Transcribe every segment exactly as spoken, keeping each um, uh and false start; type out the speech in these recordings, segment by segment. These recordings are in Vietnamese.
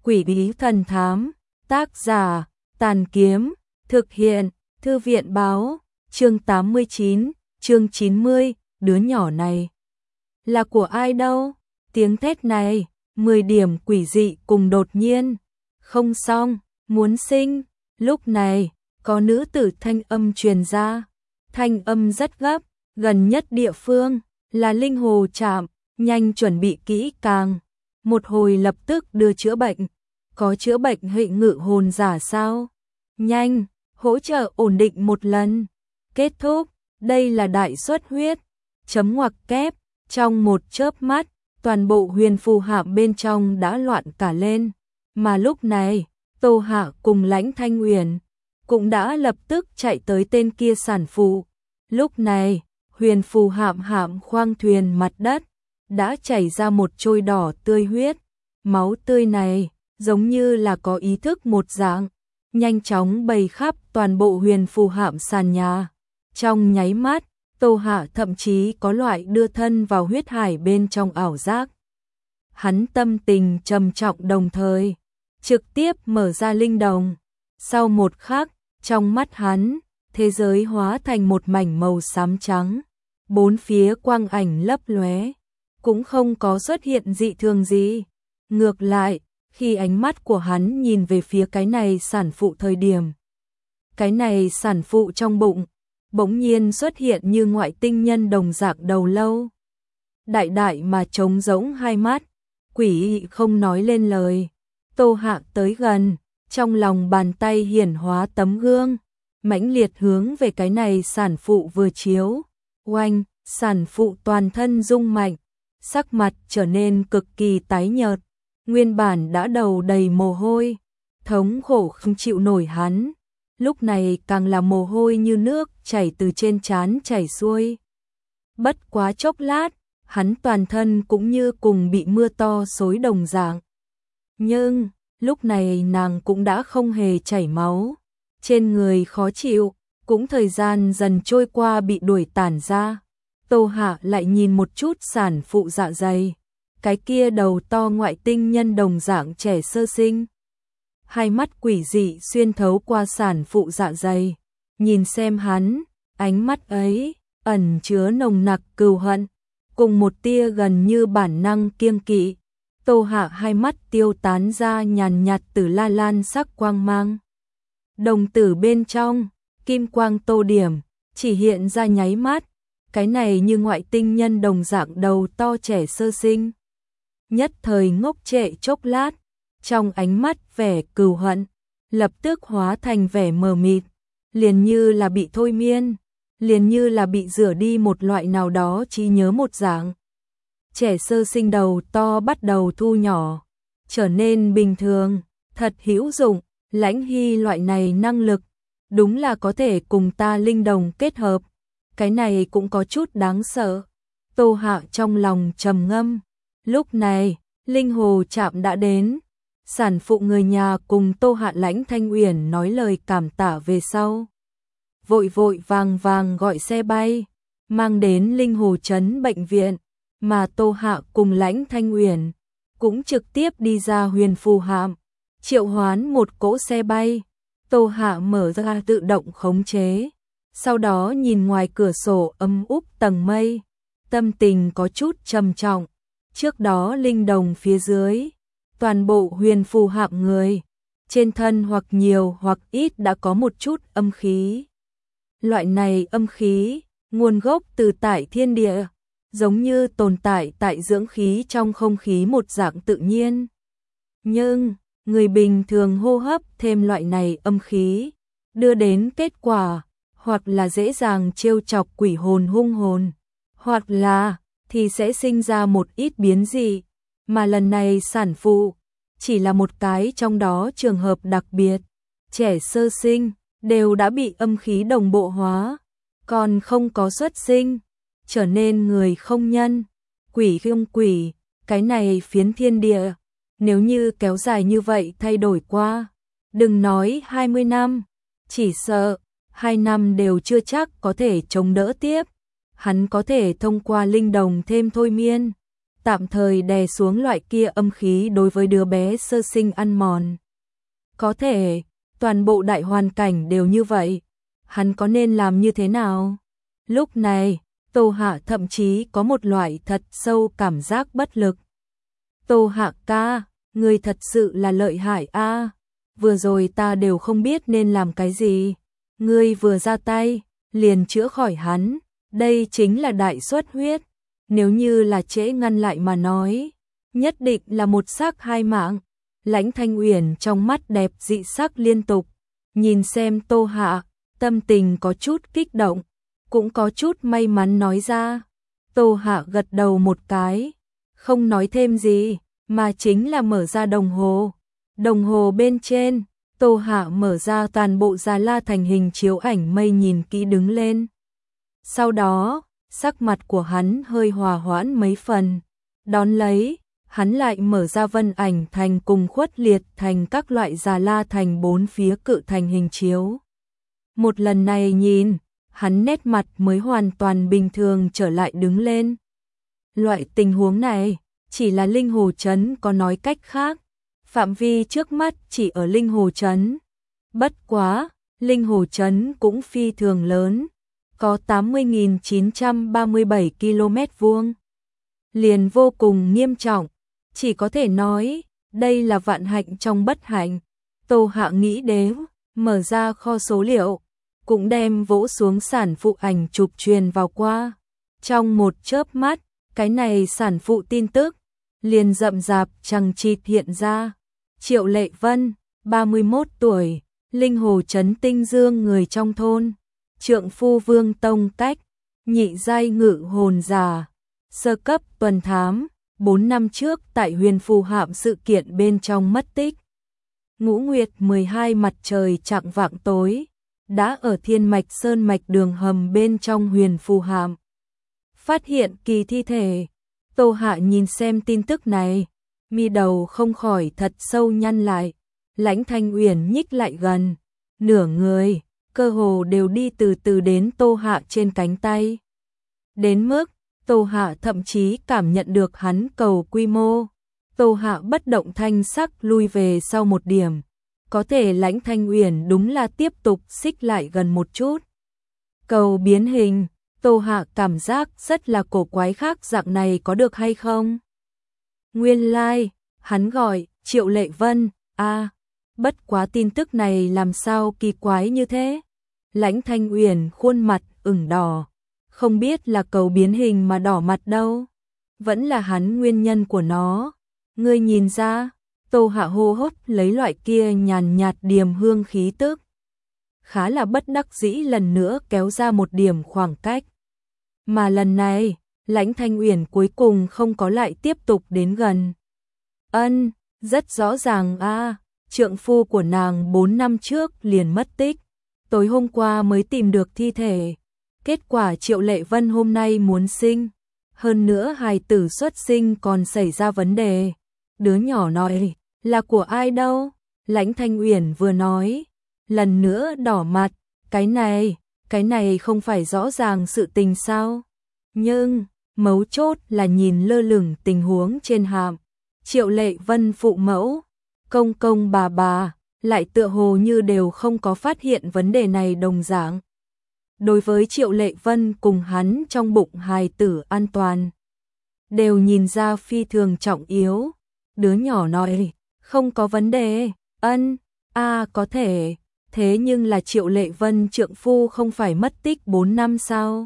Quỷ bí thần thám, tác giả, Tàn Kiếm, thực hiện, Thư viện báo, chương tám mươi chín, chương chín mươi, đứa nhỏ này là của ai đâu? Tiếng thét này, mười điểm quỷ dị cùng đột nhiên, không xong, muốn sinh. Lúc này, có nữ tử thanh âm truyền ra, thanh âm rất gấp, gần nhất địa phương là Linh Hồ Trạm, nhanh chuẩn bị kỹ càng, một hồi lập tức đưa chữa bệnh. Có chữa bệnh hệ ngự hồn giả sao? Nhanh, hỗ trợ ổn định một lần. Kết thúc, đây là đại xuất huyết. Chấm ngoặc kép, trong một chớp mắt, toàn bộ huyền phù hạm bên trong đã loạn cả lên. Mà lúc này, Tô Hạ cùng Lãnh Thanh Uyển cũng đã lập tức chạy tới tên kia sản phụ. Lúc này, huyền phù hạm hạm khoang thuyền mặt đất đã chảy ra một trôi đỏ tươi huyết. Máu tươi này giống như là có ý thức một dạng, nhanh chóng bày khắp toàn bộ huyền phù hạm sàn nhà. Trong nháy mắt, Tô Hạ thậm chí có loại đưa thân vào huyết hải bên trong ảo giác. Hắn tâm tình trầm trọng đồng thời, trực tiếp mở ra linh đồng. Sau một khắc, trong mắt hắn, thế giới hóa thành một mảnh màu xám trắng. Bốn phía quang ảnh lấp lóe, cũng không có xuất hiện dị thường gì. Ngược lại, khi ánh mắt của hắn nhìn về phía cái này sản phụ thời điểm, cái này sản phụ trong bụng bỗng nhiên xuất hiện như ngoại tinh nhân đồng dạng đầu lâu. Đại đại mà trống rỗng hai mắt, quỷ không nói lên lời. Tô Hạ tới gần, trong lòng bàn tay hiển hóa tấm gương, mãnh liệt hướng về cái này sản phụ vừa chiếu. Oanh, sản phụ toàn thân rung mạnh, sắc mặt trở nên cực kỳ tái nhợt. Nguyên bản đã đầu đầy mồ hôi, thống khổ không chịu nổi hắn, lúc này càng là mồ hôi như nước chảy từ trên trán chảy xuôi. Bất quá chốc lát, hắn toàn thân cũng như cùng bị mưa to xối đồng dạng. Nhưng, lúc này nàng cũng đã không hề chảy máu, trên người khó chịu, cũng thời gian dần trôi qua bị đuổi tản ra. Tô Hạ lại nhìn một chút sản phụ dạ dày, cái kia đầu to ngoại tinh nhân đồng dạng trẻ sơ sinh. Hai mắt quỷ dị xuyên thấu qua sản phụ dạ dày, nhìn xem hắn, ánh mắt ấy ẩn chứa nồng nặc cừu hận, cùng một tia gần như bản năng kiêng kỵ. Tô Hạ hai mắt tiêu tán ra nhàn nhạt tử la lan sắc quang mang. Đồng tử bên trong, kim quang tô điểm, chỉ hiện ra nháy mắt, cái này như ngoại tinh nhân đồng dạng đầu to trẻ sơ sinh. Nhất thời ngốc trệ chốc lát, trong ánh mắt vẻ cừu hận, lập tức hóa thành vẻ mờ mịt, liền như là bị thôi miên, liền như là bị rửa đi một loại nào đó trí nhớ một dạng. Trẻ sơ sinh đầu to bắt đầu thu nhỏ, trở nên bình thường, thật hữu dụng. Lãnh Hy loại này năng lực, đúng là có thể cùng ta linh đồng kết hợp, cái này cũng có chút đáng sợ. Tô Hạ trong lòng trầm ngâm. Lúc này, Linh Hồ Trạm đã đến, sản phụ người nhà cùng Tô Hạ Lãnh Thanh Uyển nói lời cảm tạ về sau. Vội vội vàng vàng gọi xe bay, mang đến Linh Hồ Trấn bệnh viện, mà Tô Hạ cùng Lãnh Thanh Uyển cũng trực tiếp đi ra huyền phù hạm, triệu hoán một cỗ xe bay. Tô Hạ mở ra tự động khống chế, sau đó nhìn ngoài cửa sổ âm úp tầng mây, tâm tình có chút trầm trọng. Trước đó linh đồng phía dưới, toàn bộ huyền phù hạm người, trên thân hoặc nhiều hoặc ít đã có một chút âm khí. Loại này âm khí, nguồn gốc từ tại thiên địa, giống như tồn tại tại dưỡng khí trong không khí một dạng tự nhiên. Nhưng, người bình thường hô hấp thêm loại này âm khí, đưa đến kết quả, hoặc là dễ dàng trêu chọc quỷ hồn hung hồn, hoặc là thì sẽ sinh ra một ít biến dị, mà lần này sản phụ chỉ là một cái trong đó trường hợp đặc biệt. Trẻ sơ sinh đều đã bị âm khí đồng bộ hóa, còn không có xuất sinh, trở nên người không nhân, quỷ không quỷ, cái này phiến thiên địa, nếu như kéo dài như vậy thay đổi qua, đừng nói hai mươi năm, chỉ sợ hai năm đều chưa chắc có thể chống đỡ tiếp. Hắn có thể thông qua linh đồng thêm thôi miên, tạm thời đè xuống loại kia âm khí đối với đứa bé sơ sinh ăn mòn. Có thể, toàn bộ đại hoàn cảnh đều như vậy, hắn có nên làm như thế nào? Lúc này, Tô Hạ thậm chí có một loại thật sâu cảm giác bất lực. Tô Hạ ca, ngươi thật sự là lợi hại a. Vừa rồi ta đều không biết nên làm cái gì. Ngươi vừa ra tay, liền chữa khỏi hắn. Đây chính là đại xuất huyết. Nếu như là trễ ngăn lại mà nói, nhất định là một xác hai mạng. Lãnh Thanh Uyển trong mắt đẹp dị sắc liên tục. Nhìn xem Tô Hạ, tâm tình có chút kích động, cũng có chút may mắn nói ra. Tô Hạ gật đầu một cái, không nói thêm gì, mà chính là mở ra đồng hồ. Đồng hồ bên trên, Tô Hạ mở ra toàn bộ Già La Thành hình chiếu ảnh mây nhìn kỹ đứng lên. Sau đó, sắc mặt của hắn hơi hòa hoãn mấy phần. Đón lấy, hắn lại mở ra Vân Ảnh Thành cùng Khuất Liệt Thành các loại Già La Thành bốn phía cự thành hình chiếu. Một lần này nhìn, hắn nét mặt mới hoàn toàn bình thường trở lại đứng lên. Loại tình huống này, chỉ là Linh Hồ Trấn có nói cách khác. Phạm vi trước mắt chỉ ở Linh Hồ Trấn. Bất quá, Linh Hồ Trấn cũng phi thường lớn, có tám mươi nghìn chín trăm ba mươi bảy ki lô mét vuông. Liền vô cùng nghiêm trọng, chỉ có thể nói, đây là vạn hạnh trong bất hạnh. Tô Hạ nghĩ đến, mở ra kho số liệu, cũng đem vỗ xuống sản phụ ảnh chụp truyền vào qua. Trong một chớp mắt, cái này sản phụ tin tức, liền rậm rạp chằng chịt hiện ra. Triệu Lệ Vân, ba mươi mốt tuổi, Linh Hồ Trấn Tinh Dương người trong thôn, trượng phu Vương Tông Cách, nhị giai ngự hồn giả, sơ cấp tuần thám, bốn năm trước tại Huyền Phù Hạm sự kiện bên trong mất tích. Ngũ Nguyệt mười hai mặt trời chạng vạng tối, đã ở Thiên Mạch Sơn mạch đường hầm bên trong Huyền Phù Hạm phát hiện kỳ thi thể. Tô Hạ nhìn xem tin tức này, mi đầu không khỏi thật sâu nhăn lại. Lãnh Thanh Uyển nhích lại gần, nửa người, cơ hồ đều đi từ từ đến Tô Hạ trên cánh tay. Đến mức, Tô Hạ thậm chí cảm nhận được hắn cầu quy mô. Tô Hạ bất động thanh sắc lui về sau một điểm. Có thể Lãnh Thanh Uyển đúng là tiếp tục xích lại gần một chút. Cầu biến hình, Tô Hạ cảm giác rất là cổ quái khác dạng này có được hay không? Nguyên lai, like, hắn gọi Triệu Lệ Vân, a à, bất quá tin tức này làm sao kỳ quái như thế? Lãnh Thanh Uyển khuôn mặt ửng đỏ, không biết là cầu biến hình mà đỏ mặt đâu, vẫn là hắn nguyên nhân của nó. Ngươi nhìn ra, Tô Hạ hô hấp lấy loại kia nhàn nhạt điềm hương khí tức. Khá là bất đắc dĩ lần nữa kéo ra một điểm khoảng cách. Mà lần này, Lãnh Thanh Uyển cuối cùng không có lại tiếp tục đến gần. Ân, rất rõ ràng a, à, trượng phu của nàng bốn năm trước liền mất tích, tối hôm qua mới tìm được thi thể. Kết quả Triệu Lệ Vân hôm nay muốn sinh, hơn nữa hài tử xuất sinh còn xảy ra vấn đề. Đứa nhỏ nói, là của ai đâu? Lãnh Thanh Uyển vừa nói, lần nữa đỏ mặt, cái này, cái này không phải rõ ràng sự tình sao? Nhưng, mấu chốt là nhìn lơ lửng tình huống trên hạm. Triệu Lệ Vân phụ mẫu, công công bà bà, lại tựa hồ như đều không có phát hiện vấn đề này đồng dạng. Đối với Triệu Lệ Vân cùng hắn trong bụng hài tử an toàn, đều nhìn ra phi thường trọng yếu. Đứa nhỏ nói, không có vấn đề, ân, a à, có thể, thế nhưng là Triệu Lệ Vân trượng phu không phải mất tích bốn năm sao?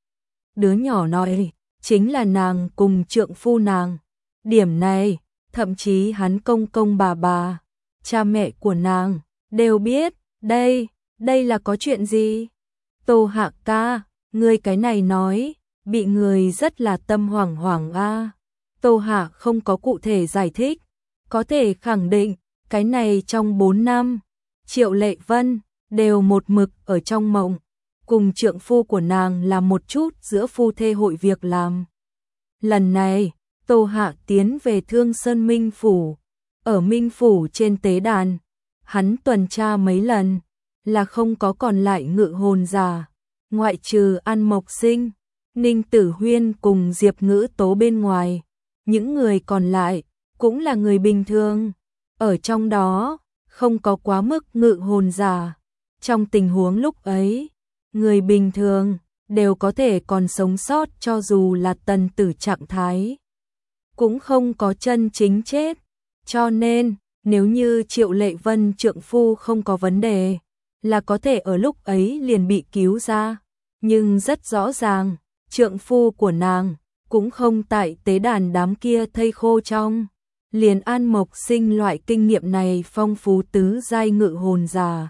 Đứa nhỏ nói, chính là nàng cùng trượng phu nàng. Điểm này, thậm chí hắn công công bà bà, cha mẹ của nàng, đều biết, đây, đây là có chuyện gì? Tô Hạ ca, ngươi cái này nói, bị người rất là tâm hoảng hoảng a. À. Tô Hạ không có cụ thể giải thích, có thể khẳng định, cái này trong bốn năm, Triệu Lệ Vân đều một mực ở trong mộng, cùng trượng phu của nàng làm một chút giữa phu thê hội việc làm. Lần này, Tô Hạ tiến về Thương Sơn Minh Phủ, ở Minh Phủ trên tế đàn, hắn tuần tra mấy lần, là không có còn lại ngự hồn giả, ngoại trừ An Mộc Sinh, Ninh Tử Huyên cùng Diệp Ngữ Tố bên ngoài. những người còn lại cũng là người bình thường. Ở trong đó, không có quá mức ngự hồn giả. Trong tình huống lúc ấy, người bình thường đều có thể còn sống sót cho dù là tần tử trạng thái. Cũng không có chân chính chết. Cho nên, nếu như Triệu Lệ Vân trượng phu không có vấn đề, là có thể ở lúc ấy liền bị cứu ra. Nhưng rất rõ ràng, trượng phu của nàng cũng không tại tế đàn đám kia thây khô trong. Liền An Mộc Sinh loại kinh nghiệm này phong phú tứ giai ngự hồn giả.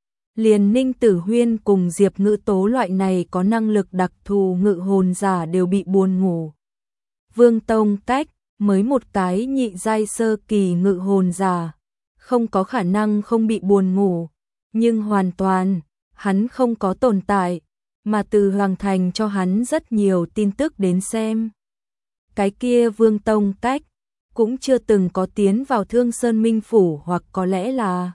Liền Ninh Tử Huyên cùng Diệp Ngữ Tố loại này có năng lực đặc thù ngự hồn giả đều bị buồn ngủ. Vương Tông Cách mới một cái nhị giai sơ kỳ ngự hồn giả, không có khả năng không bị buồn ngủ, nhưng hoàn toàn, hắn không có tồn tại, mà từ Hoàng Thành cho hắn rất nhiều tin tức đến xem. Cái kia Vương Tông Cách cũng chưa từng có tiến vào Thương Sơn Minh Phủ, hoặc có lẽ là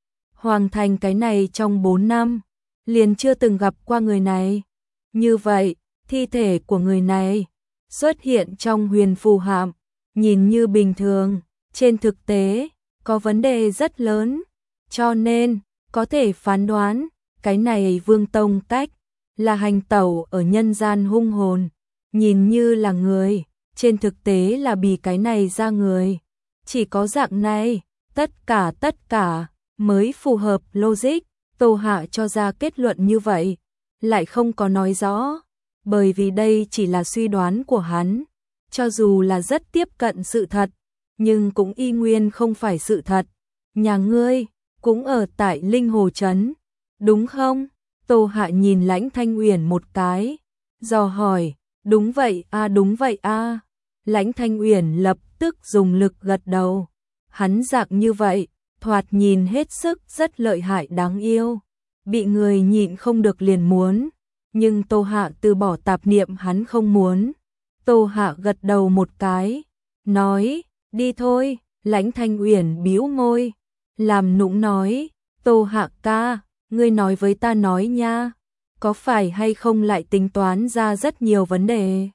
Hoàng Thành cái này trong bốn năm, liền chưa từng gặp qua người này. Như vậy, thi thể của người này xuất hiện trong huyền phù hạm, nhìn như bình thường, trên thực tế, có vấn đề rất lớn, cho nên, có thể phán đoán, cái này Vương Tông Cách, là hành tẩu ở nhân gian hung hồn, nhìn như là người, trên thực tế là bị cái này ra người. Chỉ có dạng này, tất cả tất cả, mới phù hợp logic, Tô Hạ cho ra kết luận như vậy, lại không có nói rõ, bởi vì đây chỉ là suy đoán của hắn. Cho dù là rất tiếp cận sự thật, nhưng cũng y nguyên không phải sự thật. Nhà ngươi cũng ở tại Linh Hồ Trấn, đúng không? Tô Hạ nhìn Lãnh Thanh Uyển một cái, dò hỏi, đúng vậy a à, đúng vậy a à. Lãnh Thanh Uyển lập tức dùng lực gật đầu. Hắn dạng như vậy, thoạt nhìn hết sức rất lợi hại đáng yêu. Bị người nhịn không được liền muốn, nhưng Tô Hạ từ bỏ tạp niệm hắn không muốn. Tô Hạ gật đầu một cái, nói, đi thôi. Lãnh Thanh Uyển bĩu môi, làm nũng nói, Tô Hạ ca, ngươi nói với ta nói nha, có phải hay không lại tính toán ra rất nhiều vấn đề?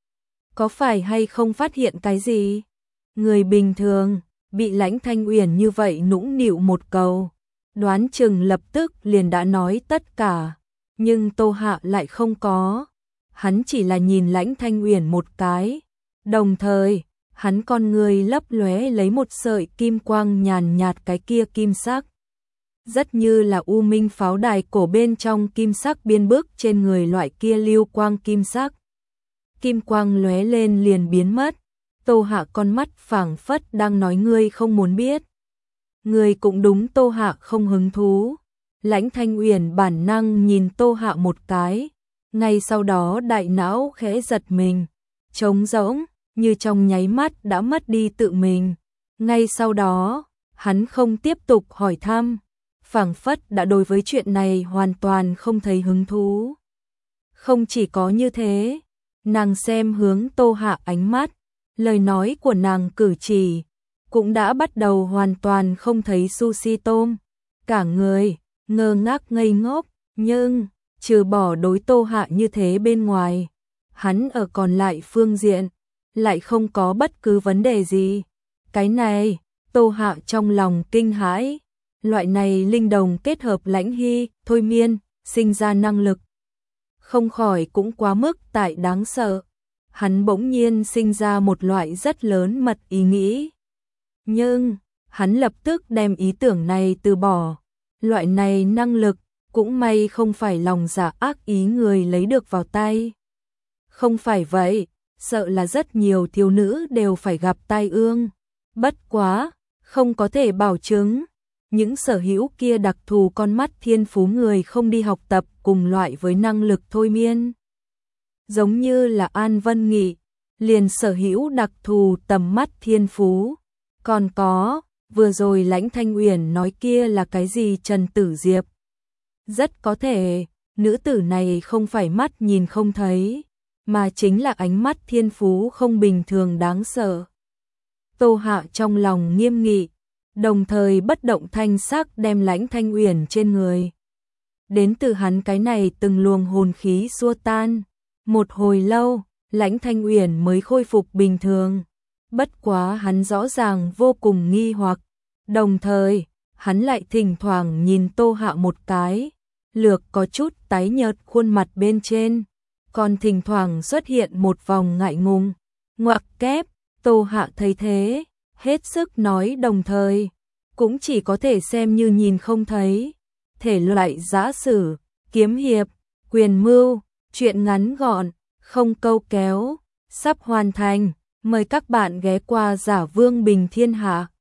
Có phải hay không phát hiện cái gì? Người bình thường, bị Lãnh Thanh Uyển như vậy nũng nịu một câu, đoán chừng lập tức liền đã nói tất cả, nhưng Tô Hạ lại không có. Hắn chỉ là nhìn Lãnh Thanh Uyển một cái, đồng thời, hắn con người lấp lóe lấy một sợi kim quang nhàn nhạt, cái kia kim sắc. Rất như là U Minh pháo đài cổ bên trong kim sắc biên bức trên người loại kia lưu quang kim sắc. Kim quang lóe lên liền biến mất. Tô Hạ con mắt phảng phất đang nói ngươi không muốn biết. Ngươi cũng đúng. Tô Hạ không hứng thú. Lãnh Thanh Uyển bản năng nhìn Tô Hạ một cái, ngay sau đó đại não khẽ giật mình, trống rỗng, như trong nháy mắt đã mất đi tự mình. Ngay sau đó, hắn không tiếp tục hỏi thăm, phảng phất đã đối với chuyện này hoàn toàn không thấy hứng thú. Không chỉ có như thế, nàng xem hướng Tô Hạ ánh mắt, lời nói của nàng cử chỉ, cũng đã bắt đầu hoàn toàn không thấy sushi tôm. Cả người, ngơ ngác ngây ngốc, nhưng, trừ bỏ đối Tô Hạ như thế bên ngoài, hắn ở còn lại phương diện, lại không có bất cứ vấn đề gì. Cái này, Tô Hạ trong lòng kinh hãi, loại này linh đồng kết hợp lãnh hy, thôi miên, sinh ra năng lực. Không khỏi cũng quá mức tại đáng sợ. Hắn bỗng nhiên sinh ra một loại rất lớn mật ý nghĩ. Nhưng, hắn lập tức đem ý tưởng này từ bỏ. Loại này năng lực, cũng may không phải lòng giả ác ý người lấy được vào tay. Không phải vậy, sợ là rất nhiều thiếu nữ đều phải gặp tai ương. Bất quá, không có thể bảo chứng. Những sở hữu kia đặc thù con mắt thiên phú người không đi học tập cùng loại với năng lực thôi miên. Giống như là An Vân Nghị, liền sở hữu đặc thù tầm mắt thiên phú. Còn có, vừa rồi Lãnh Thanh Uyển nói kia là cái gì Trần Tử Diệp. Rất có thể, nữ tử này không phải mắt nhìn không thấy, mà chính là ánh mắt thiên phú không bình thường đáng sợ. Tô Hạ trong lòng nghiêm nghị, đồng thời bất động thanh sắc đem Lãnh Thanh Uyển trên người. Đến từ hắn cái này từng luồng hồn khí xua tan. Một hồi lâu, Lãnh Thanh Uyển mới khôi phục bình thường. bất quá hắn rõ ràng vô cùng nghi hoặc, đồng thời, hắn lại thỉnh thoảng nhìn Tô Hạ một cái, lược có chút tái nhợt khuôn mặt bên trên, còn thỉnh thoảng xuất hiện một vòng ngại ngùng, ngoặc kép, Tô Hạ thấy thế, hết sức nói đồng thời, cũng chỉ có thể xem như nhìn không thấy, thể loại giã sử, kiếm hiệp, quyền mưu, truyện ngắn gọn, không câu kéo, sắp hoàn thành, mời các bạn ghé qua Giả Vương Bình Thiên Hạ.